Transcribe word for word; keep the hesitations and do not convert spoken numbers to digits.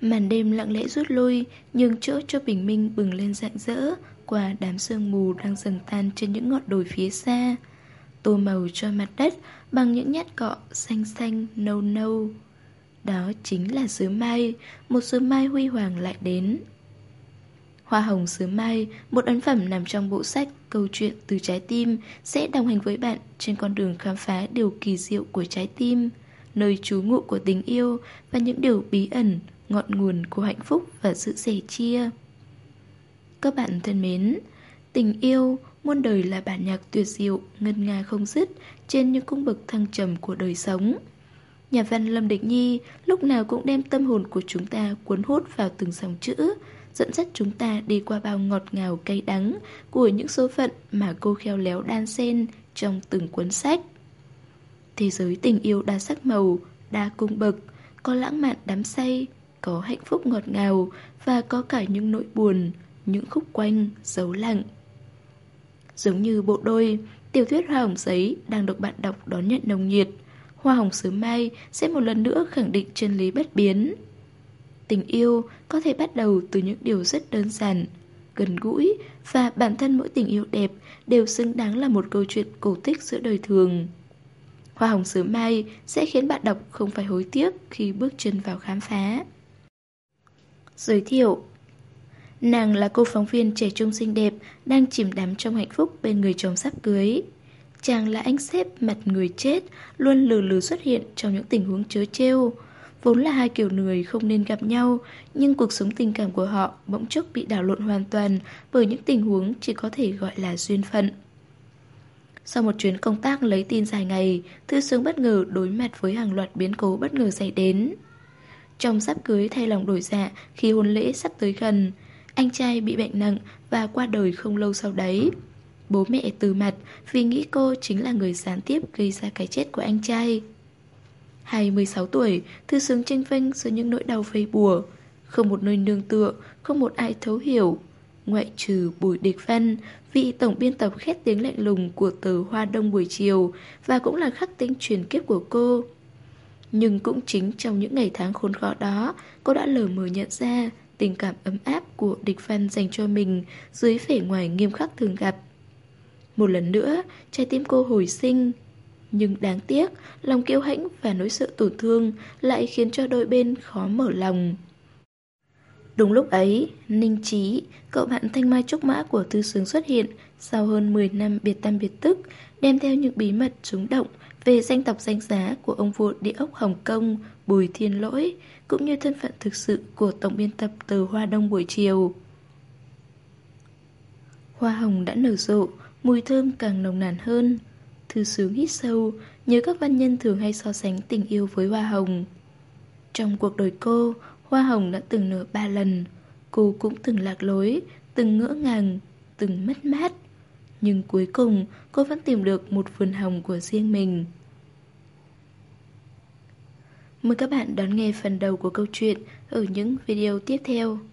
Màn đêm lặng lẽ rút lui, nhường chỗ cho bình minh bừng lên rạng rỡ qua đám sương mù đang dần tan trên những ngọn đồi phía xa, tô màu cho mặt đất bằng những nhát cọ xanh xanh nâu nâu. Đó chính là sớm mai, một sớm mai huy hoàng lại đến. Hoa hồng sớm mai, một ấn phẩm nằm trong bộ sách Câu chuyện từ trái tim, sẽ đồng hành với bạn trên con đường khám phá điều kỳ diệu của trái tim, nơi trú ngụ của tình yêu và những điều bí ẩn, ngọn nguồn của hạnh phúc và sự sẻ chia. Các bạn thân mến, tình yêu muôn đời là bản nhạc tuyệt diệu, ngân nga không dứt trên những cung bậc thăng trầm của đời sống. Nhà văn Lâm Địch Nhi lúc nào cũng đem tâm hồn của chúng ta cuốn hút vào từng dòng chữ, dẫn dắt chúng ta đi qua bao ngọt ngào cay đắng của những số phận mà cô khéo léo đan xen trong từng cuốn sách. Thế giới tình yêu đa sắc màu, đa cung bậc, có lãng mạn đắm say, có hạnh phúc ngọt ngào và có cả những nỗi buồn, những khúc quanh, dấu lặng. Giống như bộ đôi, tiểu thuyết Hoa hồng giấy đang được bạn đọc đón nhận nồng nhiệt. Hoa hồng sớm mai sẽ một lần nữa khẳng định chân lý bất biến. Tình yêu có thể bắt đầu từ những điều rất đơn giản, gần gũi, và bản thân mỗi tình yêu đẹp đều xứng đáng là một câu chuyện cổ tích giữa đời thường. Hoa hồng sớm mai sẽ khiến bạn đọc không phải hối tiếc khi bước chân vào khám phá. Giới thiệu: nàng là cô phóng viên trẻ trung xinh đẹp đang chìm đắm trong hạnh phúc bên người chồng sắp cưới. Chàng là anh sếp mặt người chết, luôn lừ lừ xuất hiện trong những tình huống trớ trêu. Vốn là hai kiểu người không nên gặp nhau, nhưng cuộc sống tình cảm của họ bỗng chốc bị đảo lộn hoàn toàn bởi những tình huống chỉ có thể gọi là duyên phận. Sau một chuyến công tác lấy tin dài ngày, Thư Sướng bất ngờ đối mặt với hàng loạt biến cố bất ngờ xảy đến. Chồng sắp cưới thay lòng đổi dạ khi hôn lễ sắp tới gần. Anh trai bị bệnh nặng và qua đời không lâu sau đấy. Bố mẹ từ mặt vì nghĩ cô chính là người gián tiếp gây ra cái chết của anh trai. hai mươi sáu tuổi, Thư Sướng chênh vênh giữa những nỗi đau vây bùa. Không một nơi nương tựa, không một ai thấu hiểu. Ngoại trừ Bùi Địch Văn, vị tổng biên tập khét tiếng lạnh lùng của tờ Hoa Đông buổi chiều và cũng là khắc tinh truyền kiếp của cô. Nhưng cũng chính trong những ngày tháng khốn khó đó, cô đã lờ mờ nhận ra tình cảm ấm áp của Địch Văn dành cho mình dưới vẻ ngoài nghiêm khắc thường gặp. Một lần nữa, trái tim cô hồi sinh. Nhưng đáng tiếc, lòng kiêu hãnh và nỗi sợ tổn thương lại khiến cho đôi bên khó mở lòng. Đúng lúc ấy, Ninh Trí, cậu bạn thanh mai trúc mã của Thư Sướng xuất hiện sau hơn mười năm biệt tăm biệt tức, đem theo những bí mật rúng động về danh tộc danh giá của ông vua địa ốc Hồng Kông Bùi Thiên Lỗi, cũng như thân phận thực sự của tổng biên tập tờ Hoa Đông buổi chiều. Hoa hồng đã nở rộ, mùi thơm càng nồng nàn hơn. Thư Sướng hít sâu, nhớ các văn nhân thường hay so sánh tình yêu với hoa hồng. Trong cuộc đời cô, hoa hồng đã từng nở ba lần. Cô cũng từng lạc lối, từng ngỡ ngàng, từng mất mát. Nhưng cuối cùng, cô vẫn tìm được một vườn hồng của riêng mình. Mời các bạn đón nghe phần đầu của câu chuyện ở những video tiếp theo.